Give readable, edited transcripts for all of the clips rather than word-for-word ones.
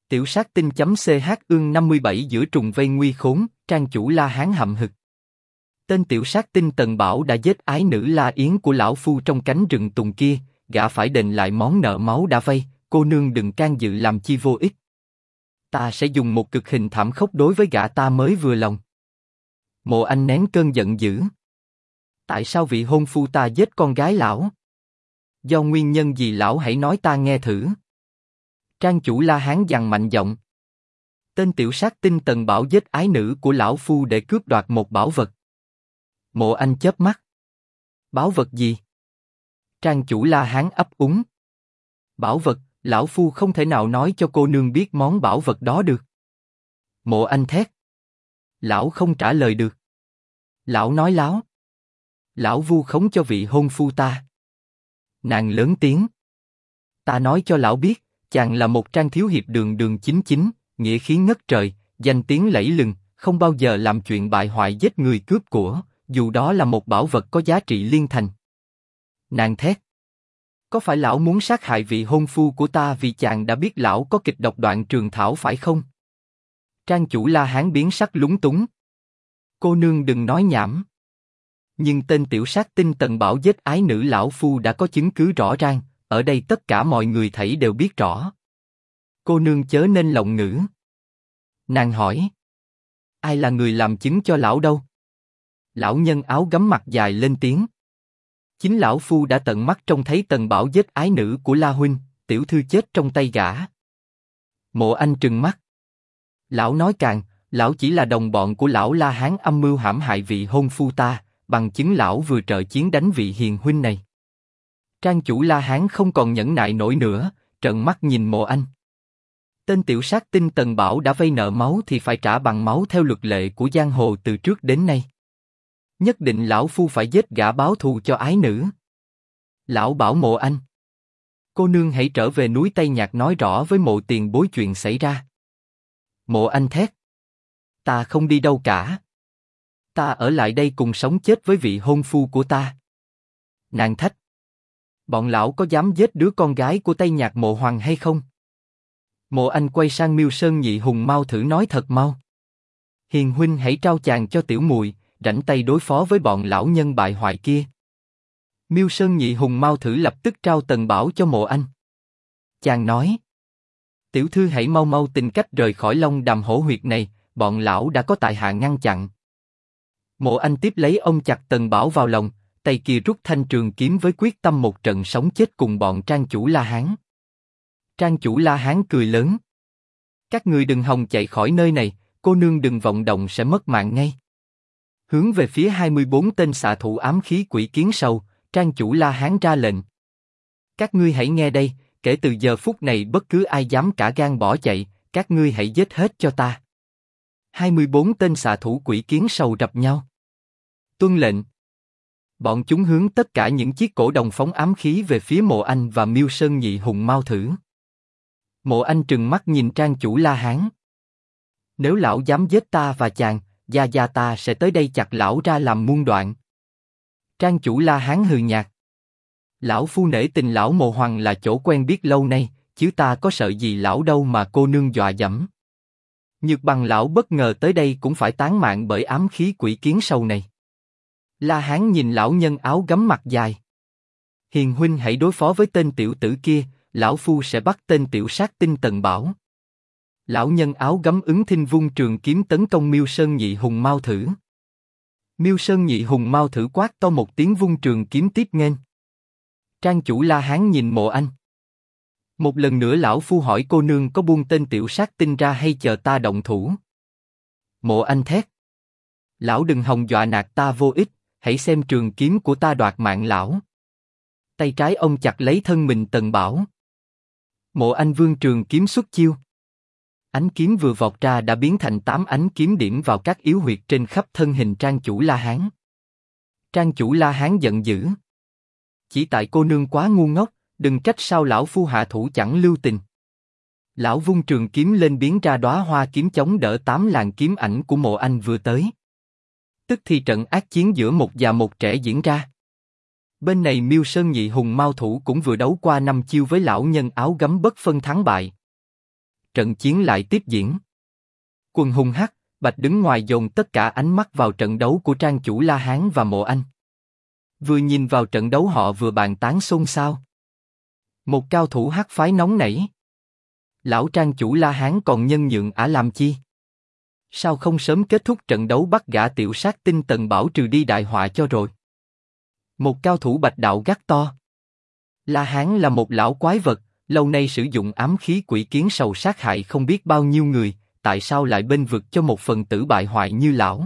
Tiểu sát tinh.ch ương 57 giữa trùng vây nguy khốn, trang chủ La Hán hậm hực. Tên tiểu sát tinh Tần Bảo đã giết ái nữ La Yến của lão phu trong cánh rừng tùng kia, gã phải đền lại món nợ máu đã vay, cô nương đừng can dự làm chi vô ích. Ta sẽ dùng một cực hình thảm khốc đối với gã ta mới vừa lòng. Mộ Anh nén cơn giận dữ. Tại sao vị hôn phu ta giết con gái lão? Do nguyên nhân gì lão hãy nói ta nghe thử. Trang chủ La Hán dằn mạnh giọng. Tên tiểu sát tinh Tần Bảo giết ái nữ của lão phu để cướp đoạt một bảo vật. Mộ Anh chớp mắt. Bảo vật gì? Trang chủ La Hán ấp úng. Bảo vật, lão phu không thể nào nói cho cô nương biết món bảo vật đó được. Mộ Anh thét. Lão không trả lời được. Lão nói láo. Lão vu khống cho vị hôn phu ta. Nàng lớn tiếng. Ta nói cho lão biết, chàng là một trang thiếu hiệp đường đường chính chính, nghĩa khí ngất trời, danh tiếng lẫy lừng, không bao giờ làm chuyện bại hoại giết người cướp của, dù đó là một bảo vật có giá trị liên thành. Nàng thét. Có phải lão muốn sát hại vị hôn phu của ta vì chàng đã biết lão có kịch độc đoạn trường thảo phải không? Trang chủ La Hán biến sắc lúng túng. Cô nương đừng nói nhảm. Nhưng tên tiểu sát tinh Tần Bảo giết ái nữ lão phu đã có chứng cứ rõ ràng, ở đây tất cả mọi người thảy đều biết rõ. Cô nương chớ nên lộng ngữ. Nàng hỏi. Ai là người làm chứng cho lão đâu? Lão nhân áo gấm mặt dài lên tiếng. Chính lão phu đã tận mắt trông thấy Tần Bảo giết ái nữ của La huynh, tiểu thư chết trong tay gã. Mộ Anh trừng mắt. Lão nói càng, lão chỉ là đồng bọn của lão La Hán âm mưu hãm hại vị hôn phu ta, bằng chứng lão vừa trợ chiến đánh vị hiền huynh này. Trang chủ La Hán không còn nhẫn nại nổi nữa, trợn mắt nhìn Mộ Anh. Tên tiểu sát tinh Tần Bảo đã vay nợ máu thì phải trả bằng máu theo luật lệ của giang hồ từ trước đến nay. Nhất định lão phu phải giết gã báo thù cho ái nữ. Lão bảo Mộ Anh. Cô nương hãy trở về núi Tây Nhạc nói rõ với Mộ tiền bối chuyện xảy ra. Mộ Anh thét. Ta không đi đâu cả. Ta ở lại đây cùng sống chết với vị hôn phu của ta. Nàng thách. Bọn lão có dám giết đứa con gái của Tây Nhạc Mộ Hoàng hay không? Mộ Anh quay sang Miêu Sơn Nhị Hùng mau thử nói thật mau. Hiền huynh hãy trao chàng cho tiểu muội, rảnh tay đối phó với bọn lão nhân bại hoại kia. Miêu Sơn Nhị Hùng mau thử lập tức trao Tần Bảo cho Mộ Anh. Chàng nói. Tiểu thư hãy mau mau tìm cách rời khỏi Long Đàm hổ huyệt này, bọn lão đã có tại hạ ngăn chặn. Mộ Anh tiếp lấy ôm chặt Tần Bảo vào lòng, tay kia rút thanh trường kiếm với quyết tâm một trận sống chết cùng bọn trang chủ La Hán. Trang chủ La Hán cười lớn. Các ngươi đừng hòng chạy khỏi nơi này, cô nương đừng vọng động sẽ mất mạng ngay. Hướng về phía 24 tên xạ thủ ám khí quỷ kiến sâu, trang chủ La Hán ra lệnh. Các ngươi hãy nghe đây, kể từ giờ phút này bất cứ ai dám cả gan bỏ chạy, các ngươi hãy giết hết cho ta. 24 tên xạ thủ quỷ kiến sâu rập nhau. Tuân lệnh. Bọn chúng hướng tất cả những chiếc cổ đồng phóng ám khí về phía Mộ Anh và Miêu Sơn Nhị Hùng mau thử. Mộ Anh trừng mắt nhìn trang chủ La Hán. Nếu lão dám giết ta và chàng, gia gia ta sẽ tới đây chặt lão ra làm muôn đoạn. Trang chủ La Hán hừ nhạt. Lão phu nể tình lão Mộ Hoàng là chỗ quen biết lâu nay, chứ ta có sợ gì lão đâu mà cô nương dọa dẫm. Nhược bằng lão bất ngờ tới đây cũng phải tán mạng bởi ám khí quỷ kiến sâu này. La Hán nhìn lão nhân áo gấm mặt dài. Hiền huynh hãy đối phó với tên tiểu tử kia, lão phu sẽ bắt tên tiểu sát tinh Tần Bảo. Lão nhân áo gấm ứng thinh vung trường kiếm tấn công Miêu Sơn Nhị Hùng mau thử. Miêu Sơn Nhị Hùng mau thử quát to một tiếng vung trường kiếm tiếp nghênh. Trang chủ La Hán nhìn Mộ Anh. Một lần nữa lão phu hỏi cô nương có buông tên tiểu sát tinh ra hay chờ ta động thủ. Mộ Anh thét. Lão đừng hòng dọa nạt ta vô ích, hãy xem trường kiếm của ta đoạt mạng lão. Tay trái ông chặt lấy thân mình Tần Bảo. Mộ Anh vươn trường kiếm xuất chiêu. Ánh kiếm vừa vọt ra đã biến thành 8 ánh kiếm điểm vào các yếu huyệt trên khắp thân hình trang chủ La Hán. Trang chủ La Hán giận dữ. Chỉ tại cô nương quá ngu ngốc, đừng trách sao lão phu hạ thủ chẳng lưu tình. Lão vung trường kiếm lên biến ra đóa hoa kiếm chống đỡ 8 làn kiếm ảnh của Mộ Anh vừa tới. Tức thì trận ác chiến giữa một già một trẻ diễn ra. Bên này Miêu Sơn Nhị Hùng mau thủ cũng vừa đấu qua 5 chiêu với lão nhân áo gấm bất phân thắng bại. trận chiến lại tiếp diễn. Quần hùng Hắc, Bạch đứng ngoài dồn tất cả ánh mắt vào trận đấu của Trang chủ La Hán và Mộ Anh. Vừa nhìn vào trận đấu họ vừa bàn tán xôn xao. Một cao thủ Hắc phái nóng nảy. Lão Trang chủ La Hán còn nhân nhượng ả làm chi? Sao không sớm kết thúc trận đấu bắt gã tiểu sát tinh Tần Bảo trừ đi đại họa cho rồi? Một cao thủ Bạch đạo gắt to. La Hán là một lão quái vật, lâu nay sử dụng ám khí quỷ kiến sầu sát hại không biết bao nhiêu người, tại sao lại bênh vực cho một phần tử bại hoại như lão?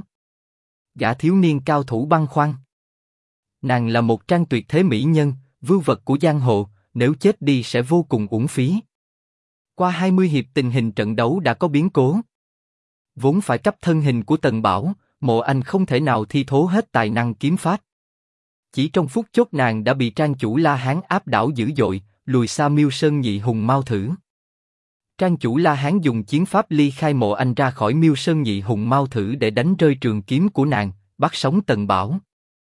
Gã thiếu niên cao thủ băn khoăn. Nàng là một trang tuyệt thế mỹ nhân, vưu vật của giang hồ, nếu chết đi sẽ vô cùng uổng phí. Qua 20 hiệp tình hình trận đấu đã có biến cố. Vốn phải cấp thân hình của Tần Bảo, Mộ Anh không thể nào thi thố hết tài năng kiếm pháp. Chỉ trong phút chốc nàng đã bị Trang chủ La Hán áp đảo dữ dội, lùi xa Miêu Sơn Nhị Hùng Mao Thử. Trang chủ La Hán dùng chiến pháp ly khai Mộ Anh ra khỏi Miêu Sơn Nhị Hùng Mao Thử để đánh rơi trường kiếm của nàng, bắt sống Tần Bảo.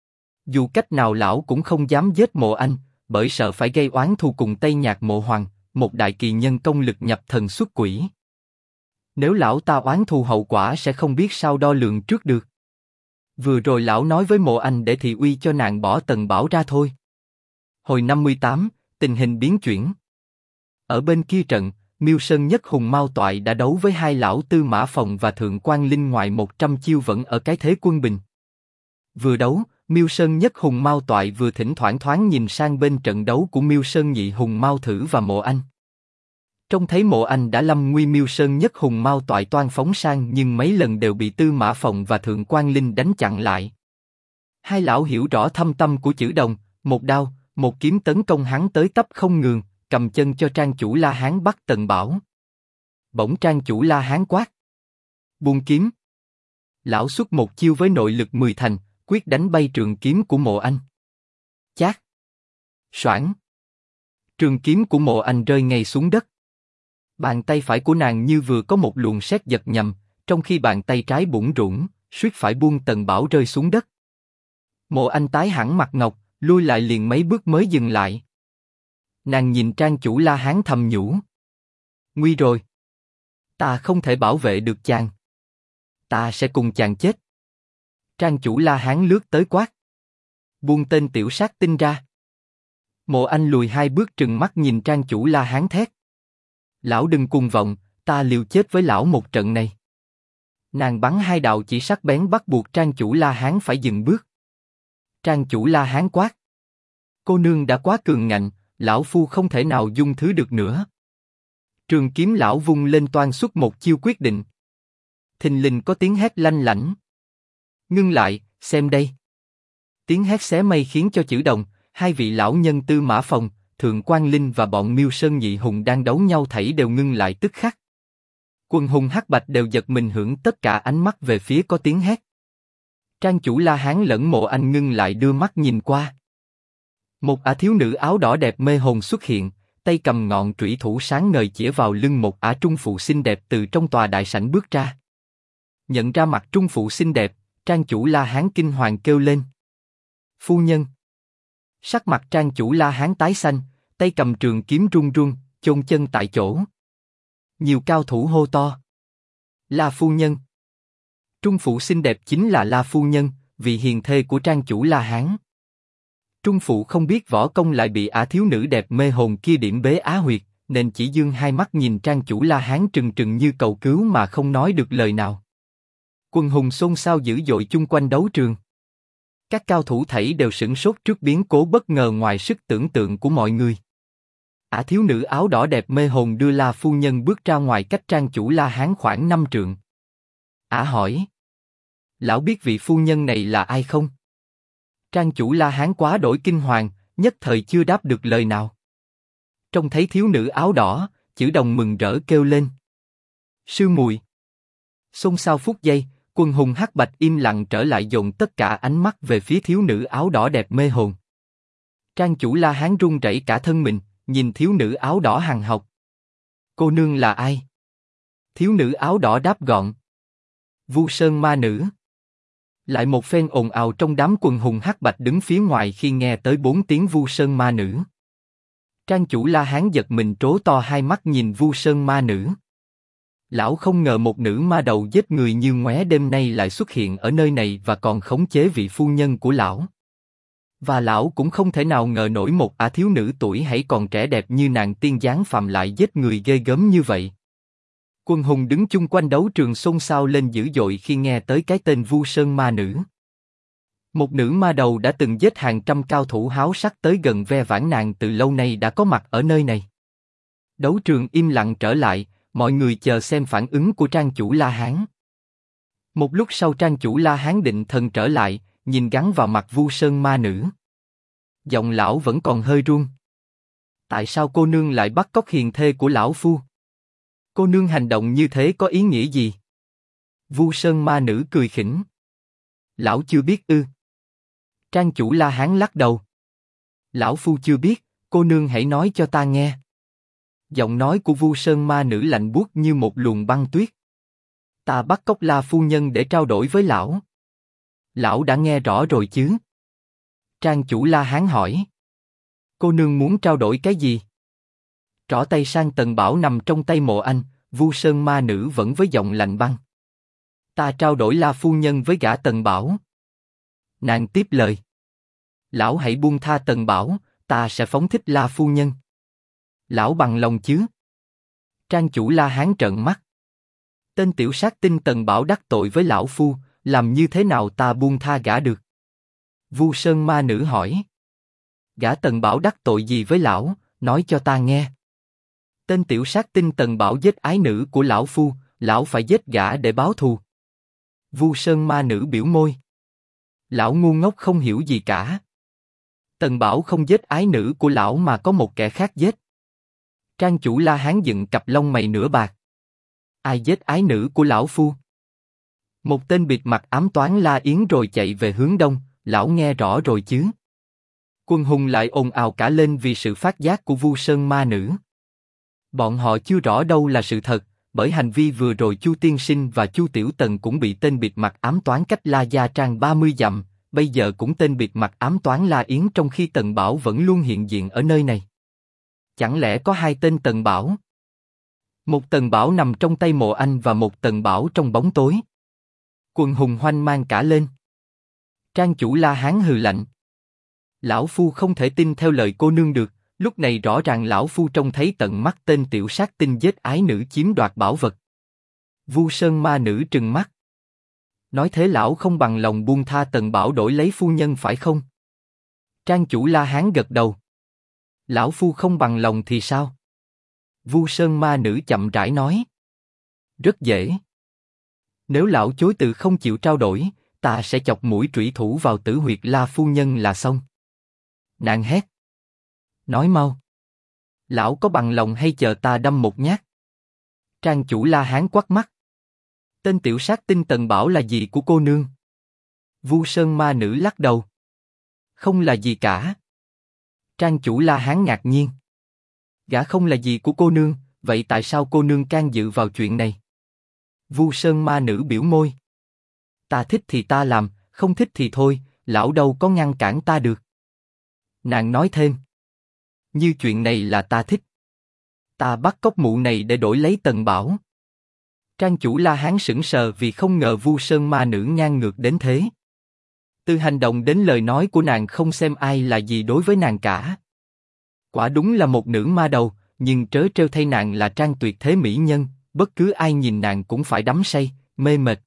Dù cách nào lão cũng không dám giết Mộ Anh, bởi sợ phải gây oán thù cùng Tây Nhạc Mộ Hoàng, một đại kỳ nhân công lực nhập thần xuất quỷ. Nếu lão ta oán thù hậu quả sẽ không biết sao đo lường trước được. Vừa rồi lão nói với Mộ Anh để thị uy cho nàng bỏ Tần Bảo ra thôi. Hồi 58, tình hình biến chuyển. Ở bên kia trận, Miêu Sơn Nhất Hùng Mao Toại đã đấu với hai lão Tư Mã Phòng và Thượng Quan Linh ngoài 100 chiêu vẫn ở cái thế quân bình. Vừa đấu, Miêu Sơn Nhất Hùng Mao Toại vừa thỉnh thoảng thoáng nhìn sang bên trận đấu của Miêu Sơn Nhị Hùng Mao Thử và Mộ Anh. Trông thấy Mộ Anh đã lâm nguy, Miêu Sơn Nhất Hùng Mao Toại toan phóng sang nhưng mấy lần đều bị Tư Mã Phòng và Thượng Quan Linh đánh chặn lại. Hai lão hiểu rõ thâm tâm của chữ đồng, một đao, một kiếm tấn công hắn tới tấp không ngừng, cầm chân cho Trang chủ La Hán bắt Tần Bảo. Bỗng Trang chủ La Hán quát: buông kiếm! Lão xuất một chiêu với nội lực 10 thành, quyết đánh bay trường kiếm của Mộ Anh. Chát! Soảng! Trường kiếm của Mộ Anh rơi ngay xuống đất. Bàn tay phải của nàng như vừa có một luồng sét giật nhầm, trong khi bàn tay trái bủn rủn, suýt phải buông Tần Bảo rơi xuống đất. Mộ Anh tái hẳn mặt ngọc, lui lại liền mấy bước mới dừng lại. Nàng nhìn Trang chủ La Hán thầm nhủ: nguy rồi, ta không thể bảo vệ được chàng, ta sẽ cùng chàng chết. Trang chủ La Hán lướt tới quát: buông tên tiểu sát tinh ra. Mộ Anh lùi hai bước trừng mắt nhìn Trang chủ La Hán thét: lão đừng cuồng vọng, ta liều chết với lão một trận này. Nàng bắn hai đạo chỉ sắc bén bắt buộc Trang chủ La Hán phải dừng bước. Trang chủ La Hán quát: cô nương đã quá cường ngạnh, lão phu không thể nào dung thứ được nữa. Trường kiếm lão vung lên toan xuất một chiêu quyết định. Thình lình có tiếng hét lanh lảnh: ngưng lại, xem đây. Tiếng hét xé mây khiến cho chữ đồng, hai vị lão nhân Tư Mã Phòng, Thượng Quan Linh và bọn Miêu Sơn Nhị Hùng đang đấu nhau thảy đều ngưng lại tức khắc. Quần hùng Hắc Bạch đều giật mình hưởng tất cả ánh mắt về phía có tiếng hét. Trang chủ La Hán lẫn Mộ Anh ngưng lại đưa mắt nhìn qua. Một ả thiếu nữ áo đỏ đẹp mê hồn xuất hiện, tay cầm ngọn trủy thủ sáng ngời chĩa vào lưng một ả trung phụ xinh đẹp từ trong tòa đại sảnh bước ra. Nhận ra mặt trung phụ xinh đẹp, Trang chủ La Hán kinh hoàng kêu lên: phu nhân! Sắc mặt Trang chủ La Hán tái xanh, tay cầm trường kiếm run run, chôn chân tại chỗ. Nhiều cao thủ hô to: La phu nhân! Trung phụ xinh đẹp chính là La phu nhân, vị hiền thê của Trang chủ La Hán. Trung phụ không biết võ công lại bị ả thiếu nữ đẹp mê hồn kia điểm bế á huyệt, nên chỉ dương hai mắt nhìn Trang chủ La Hán trừng trừng như cầu cứu mà không nói được lời nào. Quần hùng xôn xao dữ dội chung quanh đấu trường. Các cao thủ thảy đều sửng sốt trước biến cố bất ngờ ngoài sức tưởng tượng của mọi người. Ả thiếu nữ áo đỏ đẹp mê hồn đưa La phu nhân bước ra ngoài cách Trang chủ La Hán khoảng 5 trượng. Ả hỏi: lão biết vị phu nhân này là ai không? Trang chủ La Hán quá đổi kinh hoàng, nhất thời chưa đáp được lời nào. Trông thấy thiếu nữ áo đỏ, chữ đồng mừng rỡ kêu lên: sư muội! Xôn xao phút giây, quần hùng Hắc Bạch im lặng trở lại, dồn tất cả ánh mắt về phía thiếu nữ áo đỏ đẹp mê hồn. Trang chủ La Hán run rẩy cả thân mình, nhìn thiếu nữ áo đỏ hằn học. Cô nương là ai? Thiếu nữ áo đỏ đáp gọn: Vu Sơn ma nữ. Lại một phen ồn ào trong đám quần hùng Hắc Bạch đứng phía ngoài khi nghe tới 4 tiếng Vu Sơn ma nữ. Trang chủ La Hán giật mình trố to hai mắt nhìn Vu Sơn ma nữ. Lão không ngờ một nữ ma đầu giết người như ngoé đêm nay lại xuất hiện ở nơi này và còn khống chế vị phu nhân của lão. Và lão cũng không thể nào ngờ nổi một thiếu nữ tuổi hãy còn trẻ đẹp như nàng tiên giáng phàm lại giết người ghê gớm như vậy. Quân hùng đứng chung quanh đấu trường xôn xao lên dữ dội khi nghe tới cái tên Vu Sơn Ma Nữ. Một nữ ma đầu đã từng giết hàng trăm cao thủ háo sắc tới gần ve vãn, nàng từ lâu nay đã có mặt ở nơi này. Đấu trường im lặng trở lại, mọi người chờ xem phản ứng của trang chủ La Hán. Một lúc sau trang chủ La Hán định thần trở lại, nhìn gắn vào mặt Vu Sơn Ma Nữ. Giọng lão vẫn còn hơi run. Tại sao cô nương lại bắt cóc hiền thê của lão phu? Cô nương hành động như thế có ý nghĩa gì? Vu Sơn Ma Nữ cười khỉnh. Lão chưa biết ư? Trang chủ La Hán lắc đầu. Lão phu chưa biết, cô nương hãy nói cho ta nghe. Giọng nói của Vu Sơn Ma Nữ lạnh buốt như một luồng băng tuyết. Ta bắt cóc La phu nhân để trao đổi với lão. Lão đã nghe rõ rồi chứ? Trang chủ La Hán hỏi. Cô nương muốn trao đổi cái gì? Trỏ tay sang tần bảo nằm trong tay Mộ Anh, Vu Sơn Ma Nữ vẫn với giọng lạnh băng. Ta trao đổi La phu nhân với gã Tần Bảo. Nàng tiếp lời. Lão hãy buông tha Tần Bảo, ta sẽ phóng thích La phu nhân. Lão bằng lòng chứ? Trang chủ La Hán trợn mắt. Tên tiểu sát tinh Tần Bảo đắc tội với lão phu, làm như thế nào ta buông tha gã được? Vu Sơn Ma Nữ hỏi. Gã Tần Bảo đắc tội gì với lão, nói cho ta nghe. Tên tiểu sát tinh Tần Bảo giết ái nữ của lão phu, lão phải giết gã để báo thù. Vu Sơn Ma Nữ biểu môi. Lão ngu ngốc không hiểu gì cả. Tần Bảo không giết ái nữ của lão mà có một kẻ khác giết. Trang chủ La Hán dựng cặp lông mày nửa bạc. Ai giết ái nữ của lão phu? Một tên bịt mặt ám toán la yến rồi chạy về hướng đông, lão nghe rõ rồi chứ? Quân hùng lại ồn ào cả lên vì sự phát giác của Vu Sơn Ma Nữ. Bọn họ chưa rõ đâu là sự thật, bởi hành vi vừa rồi Chu Tiên Sinh và Chu Tiểu Tần cũng bị tên bịt mặt ám toán cách La Gia Trang 30 dặm, bây giờ cũng tên bịt mặt ám toán La Yến trong khi Tần Bảo vẫn luôn hiện diện ở nơi này. Chẳng lẽ có hai tên Tần Bảo? Một Tần Bảo nằm trong tay Mộ Anh và một Tần Bảo trong bóng tối. Quần hùng hoanh mang cả lên. Trang chủ La Hán hừ lạnh. Lão phu không thể tin theo lời cô nương được, lúc này rõ ràng lão phu trông thấy tận mắt tên tiểu sát tinh giết ái nữ chiếm đoạt bảo vật. Vu Sơn Ma Nữ trừng mắt. Nói thế lão không bằng lòng buông tha Tần Bảo đổi lấy phu nhân phải không? Trang chủ La Hán gật đầu. Lão phu không bằng lòng thì sao? Vu Sơn Ma Nữ chậm rãi nói. Rất dễ. Nếu lão chối từ không chịu trao đổi, ta sẽ chọc mũi trủy thủ vào tử huyệt La phu nhân là xong. Nàng hét. Nói mau. Lão có bằng lòng hay chờ ta đâm một nhát? Trang chủ La Hán quắt mắt. Tên tiểu sát tinh Tần Bảo là gì của cô nương? Vu Sơn Ma Nữ lắc đầu. Không là gì cả. Trang chủ La Hán ngạc nhiên. Gã không là gì của cô nương, vậy tại sao cô nương can dự vào chuyện này? Vu Sơn Ma Nữ biểu môi. Ta thích thì ta làm, không thích thì thôi, lão đâu có ngăn cản ta được. Nàng nói thêm. Như chuyện này là ta thích. Ta bắt cóc mụ này để đổi lấy Tần Bảo. Trang chủ La Hán sững sờ vì không ngờ Vu Sơn Ma Nữ ngang ngược đến thế. Từ hành động đến lời nói của nàng không xem ai là gì đối với nàng cả. Quả đúng là một nữ ma đầu, nhưng trớ trêu thay nàng là Trang tuyệt thế mỹ nhân, bất cứ ai nhìn nàng cũng phải đắm say, mê mệt,